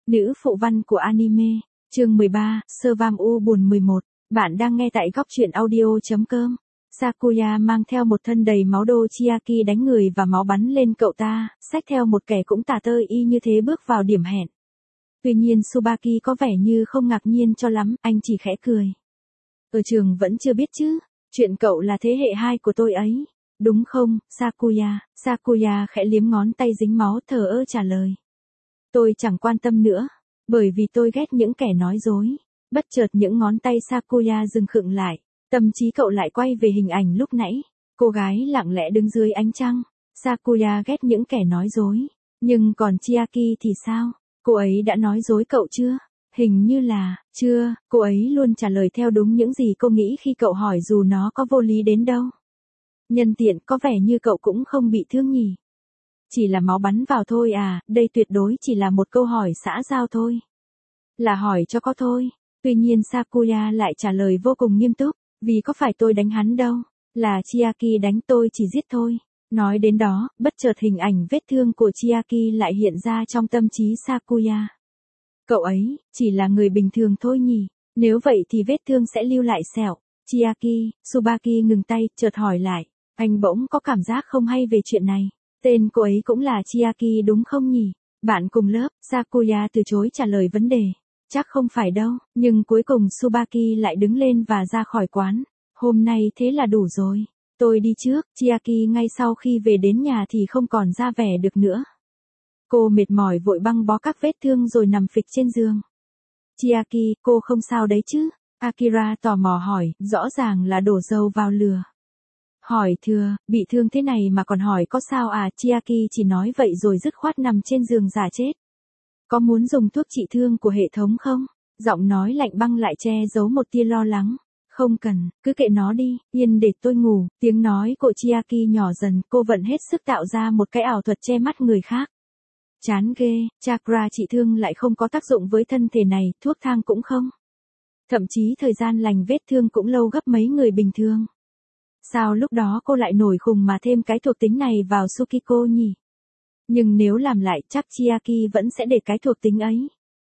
Nữ phụ văn của anime, chương 13, Sơ Vam U buồn 11. Bạn đang nghe tại góc truyện audio.com. Sakuya mang theo một thân đầy máu đô Chiaki đánh người và máu bắn lên cậu ta, xách theo một kẻ cũng tả tơi y như thế bước vào điểm hẹn. Tuy nhiên Tsubaki có vẻ như không ngạc nhiên cho lắm, anh chỉ khẽ cười. Ở trường vẫn chưa biết chứ, chuyện cậu là thế hệ 2 của tôi ấy. Đúng không, Sakuya? Sakuya khẽ liếm ngón tay dính máu thờ ơ trả lời. Tôi chẳng quan tâm nữa, bởi vì tôi ghét những kẻ nói dối. Bất chợt những ngón tay Sakuya dừng khựng lại, tâm trí cậu lại quay về hình ảnh lúc nãy. Cô gái lặng lẽ đứng dưới ánh trăng. Sakuya ghét những kẻ nói dối. Nhưng còn Chiaki thì sao? Cô ấy đã nói dối cậu chưa? Hình như là, chưa, cô ấy luôn trả lời theo đúng những gì cô nghĩ khi cậu hỏi dù nó có vô lý đến đâu. Nhân tiện có vẻ như cậu cũng không bị thương nhỉ? Chỉ là máu bắn vào thôi à, đây tuyệt đối chỉ là một câu hỏi xã giao thôi. Là hỏi cho có thôi. Tuy nhiên Sakuya lại trả lời vô cùng nghiêm túc, vì có phải tôi đánh hắn đâu, là Chiaki đánh tôi chỉ giết thôi. Nói đến đó, bất chợt hình ảnh vết thương của Chiaki lại hiện ra trong tâm trí Sakuya. Cậu ấy, chỉ là người bình thường thôi nhỉ, nếu vậy thì vết thương sẽ lưu lại sẹo. Chiaki, Tsubaki ngừng tay, chợt hỏi lại, anh bỗng có cảm giác không hay về chuyện này. Tên cô ấy cũng là Chiaki đúng không nhỉ? Bạn cùng lớp, Sakuya từ chối trả lời vấn đề. Chắc không phải đâu, nhưng cuối cùng Tsubaki lại đứng lên và ra khỏi quán. Hôm nay thế là đủ rồi. Tôi đi trước, Chiaki ngay sau khi về đến nhà thì không còn ra vẻ được nữa. Cô mệt mỏi vội băng bó các vết thương rồi nằm phịch trên giường. Chiaki, cô không sao đấy chứ? Akira tò mò hỏi, rõ ràng là đổ dầu vào lửa. Hỏi thừa, bị thương thế này mà còn hỏi có sao à? Chiaki chỉ nói vậy rồi dứt khoát nằm trên giường giả chết. Có muốn dùng thuốc trị thương của hệ thống không? Giọng nói lạnh băng lại che giấu một tia lo lắng. Không cần, cứ kệ nó đi, yên để tôi ngủ. Tiếng nói của Chiaki nhỏ dần, cô vẫn hết sức tạo ra một cái ảo thuật che mắt người khác. Chán ghê, chakra trị thương lại không có tác dụng với thân thể này, thuốc thang cũng không. Thậm chí thời gian lành vết thương cũng lâu gấp mấy người bình thường. Sao lúc đó cô lại nổi khùng mà thêm cái thuộc tính này vào Tsukiko nhỉ? Nhưng nếu làm lại chắc Chiaki vẫn sẽ để cái thuộc tính ấy.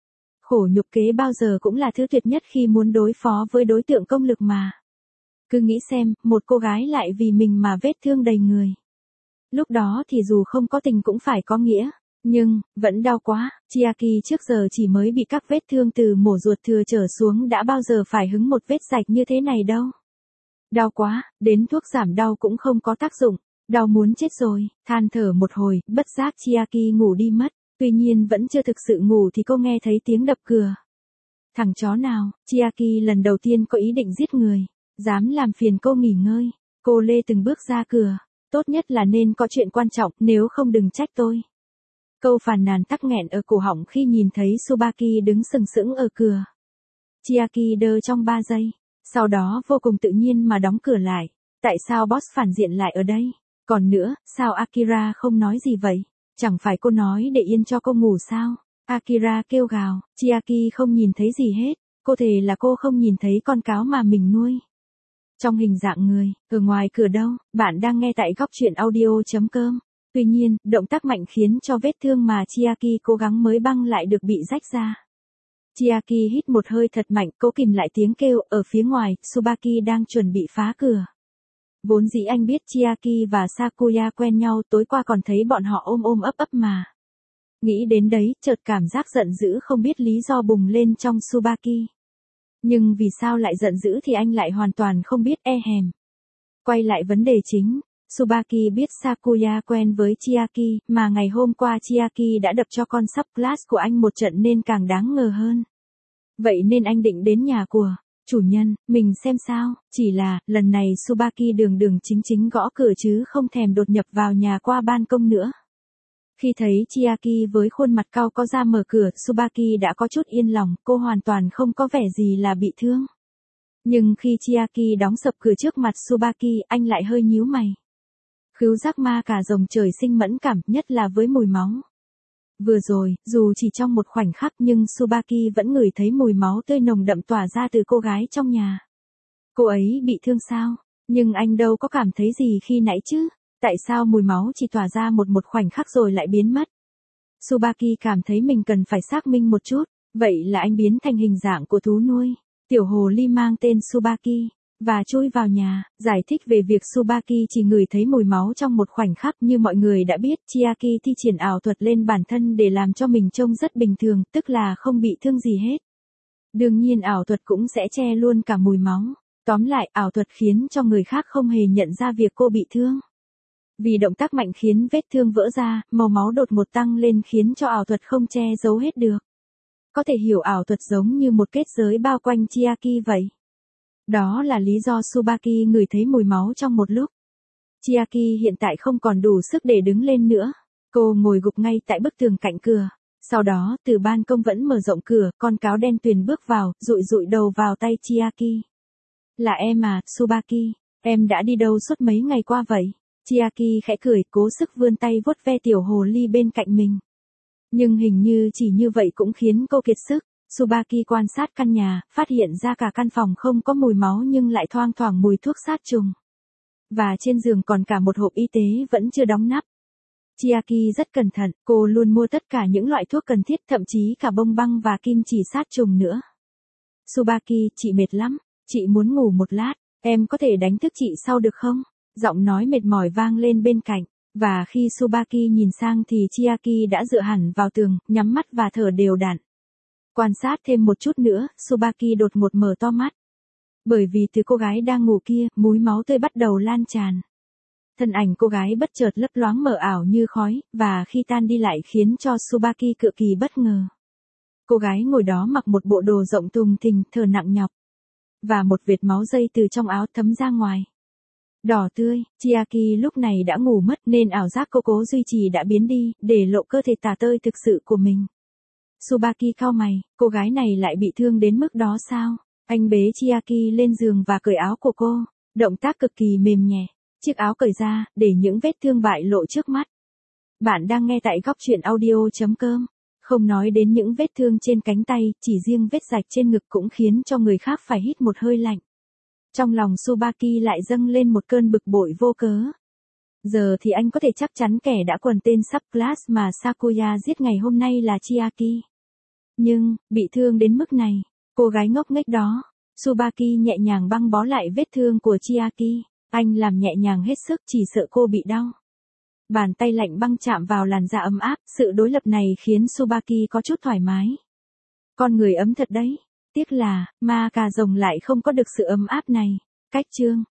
Khổ nhục kế bao giờ cũng là thứ tuyệt nhất khi muốn đối phó với đối tượng công lực mà. Cứ nghĩ xem, một cô gái lại vì mình mà vết thương đầy người. Lúc đó thì dù không có tình cũng phải có nghĩa. Nhưng, vẫn đau quá, Chiaki trước giờ chỉ mới bị các vết thương từ mổ ruột thừa trở xuống đã bao giờ phải hứng một vết rạch như thế này đâu. Đau quá, đến thuốc giảm đau cũng không có tác dụng, đau muốn chết rồi, than thở một hồi, bất giác Chiaki ngủ đi mất, tuy nhiên vẫn chưa thực sự ngủ thì cô nghe thấy tiếng đập cửa. Thằng chó nào, Chiaki lần đầu tiên có ý định giết người, dám làm phiền cô nghỉ ngơi, cô lê từng bước ra cửa, tốt nhất là nên có chuyện quan trọng, nếu không đừng trách tôi. Câu phàn nàn tắc nghẹn ở cổ họng khi nhìn thấy Tsubaki đứng sừng sững ở cửa. Chiaki đơ trong 3 giây. Sau đó vô cùng tự nhiên mà đóng cửa lại. Tại sao boss phản diện lại ở đây? Còn nữa, sao Akira không nói gì vậy? Chẳng phải cô nói để yên cho cô ngủ sao? Akira kêu gào, Chiaki không nhìn thấy gì hết. Cô thề là cô không nhìn thấy con cáo mà mình nuôi. Trong hình dạng người, ở ngoài cửa đâu, bạn đang nghe tại góc truyện audio.com. Tuy nhiên, động tác mạnh khiến cho vết thương mà Chiaki cố gắng mới băng lại được bị rách ra. Chiaki hít một hơi thật mạnh, cố kìm lại tiếng kêu, ở phía ngoài, Tsubaki đang chuẩn bị phá cửa. Vốn dĩ anh biết Chiaki và Sakuya quen nhau, tối qua còn thấy bọn họ ôm ôm ấp ấp mà. Nghĩ đến đấy, chợt cảm giác giận dữ không biết lý do bùng lên trong Tsubaki. Nhưng vì sao lại giận dữ thì anh lại hoàn toàn không biết hèm. Quay lại vấn đề chính. Tsubaki biết Sakuya quen với Chiaki, mà ngày hôm qua Chiaki đã đập cho con subclass của anh một trận nên càng đáng ngờ hơn. Vậy nên anh định đến nhà của chủ nhân, mình xem sao, chỉ là, lần này Tsubaki đường đường chính chính gõ cửa chứ không thèm đột nhập vào nhà qua ban công nữa. Khi thấy Chiaki với khuôn mặt cau có ra mở cửa, Tsubaki đã có chút yên lòng, cô hoàn toàn không có vẻ gì là bị thương. Nhưng khi Chiaki đóng sập cửa trước mặt Tsubaki, anh lại hơi nhíu mày. Khứu giác ma cà rồng trời sinh mẫn cảm, nhất là với mùi máu. Vừa rồi, dù chỉ trong một khoảnh khắc nhưng Tsubaki vẫn ngửi thấy mùi máu tươi nồng đậm tỏa ra từ cô gái trong nhà. Cô ấy bị thương sao? Nhưng anh đâu có cảm thấy gì khi nãy chứ? Tại sao mùi máu chỉ tỏa ra một khoảnh khắc rồi lại biến mất? Tsubaki cảm thấy mình cần phải xác minh một chút, vậy là anh biến thành hình dạng của thú nuôi. Tiểu hồ ly mang tên Tsubaki, và chui vào nhà, giải thích về việc Tsubaki chỉ ngửi thấy mùi máu trong một khoảnh khắc. Như mọi người đã biết, Chiaki thi triển ảo thuật lên bản thân để làm cho mình trông rất bình thường, tức là không bị thương gì hết. Đương nhiên ảo thuật cũng sẽ che luôn cả mùi máu. Tóm lại, ảo thuật khiến cho người khác không hề nhận ra việc cô bị thương. Vì động tác mạnh khiến vết thương vỡ ra, màu máu đột ngột tăng lên khiến cho ảo thuật không che giấu hết được. Có thể hiểu ảo thuật giống như một kết giới bao quanh Chiaki vậy. Đó là lý do Tsubaki ngửi thấy mùi máu trong một lúc. Chiaki hiện tại không còn đủ sức để đứng lên nữa. Cô ngồi gục ngay tại bức tường cạnh cửa. Sau đó, từ ban công vẫn mở rộng cửa, con cáo đen tuyền bước vào, dụi dụi đầu vào tay Chiaki. Là em à, Tsubaki, em đã đi đâu suốt mấy ngày qua vậy? Chiaki khẽ cười, cố sức vươn tay vuốt ve tiểu hồ ly bên cạnh mình. Nhưng hình như chỉ như vậy cũng khiến cô kiệt sức. Tsubaki quan sát căn nhà, phát hiện ra cả căn phòng không có mùi máu nhưng lại thoang thoảng mùi thuốc sát trùng. Và trên giường còn cả một hộp y tế vẫn chưa đóng nắp. Chiaki rất cẩn thận, cô luôn mua tất cả những loại thuốc cần thiết, thậm chí cả bông băng và kim chỉ sát trùng nữa. Tsubaki, chị mệt lắm, chị muốn ngủ một lát, em có thể đánh thức chị sau được không? Giọng nói mệt mỏi vang lên bên cạnh, và khi Tsubaki nhìn sang thì Chiaki đã dựa hẳn vào tường, nhắm mắt và thở đều đặn. Quan sát thêm một chút nữa, Tsubaki đột ngột mở to mắt. Bởi vì từ cô gái đang ngủ kia, múi máu tươi bắt đầu lan tràn. Thân ảnh cô gái bất chợt lấp loáng mờ ảo như khói, và khi tan đi lại khiến cho Tsubaki cực kỳ bất ngờ. Cô gái ngồi đó mặc một bộ đồ rộng thùng thình, thở nặng nhọc. Và một vệt máu dây từ trong áo thấm ra ngoài. Đỏ tươi, Chiaki lúc này đã ngủ mất nên ảo giác cô cố duy trì đã biến đi, để lộ cơ thể tả tơi thực sự của mình. Tsubaki cau mày, cô gái này lại bị thương đến mức đó sao? Anh bế Chiaki lên giường và cởi áo của cô. Động tác cực kỳ mềm nhẹ. Chiếc áo cởi ra, để những vết thương bại lộ trước mắt. Bạn đang nghe tại góc truyện audio.com. Không nói đến những vết thương trên cánh tay, chỉ riêng vết rạch trên ngực cũng khiến cho người khác phải hít một hơi lạnh. Trong lòng Tsubaki lại dâng lên một cơn bực bội vô cớ. Giờ thì anh có thể chắc chắn kẻ đã quần tên subclass mà Sakuya giết ngày hôm nay là Chiaki. Nhưng, bị thương đến mức này, cô gái ngốc nghếch đó. Tsubaki nhẹ nhàng băng bó lại vết thương của Chiaki. Anh làm nhẹ nhàng hết sức, chỉ sợ cô bị đau. Bàn tay lạnh băng chạm vào làn da ấm áp, sự đối lập này khiến Tsubaki có chút thoải mái. Con người ấm thật đấy. Tiếc là, ma cà rồng lại không có được sự ấm áp này. Cách chương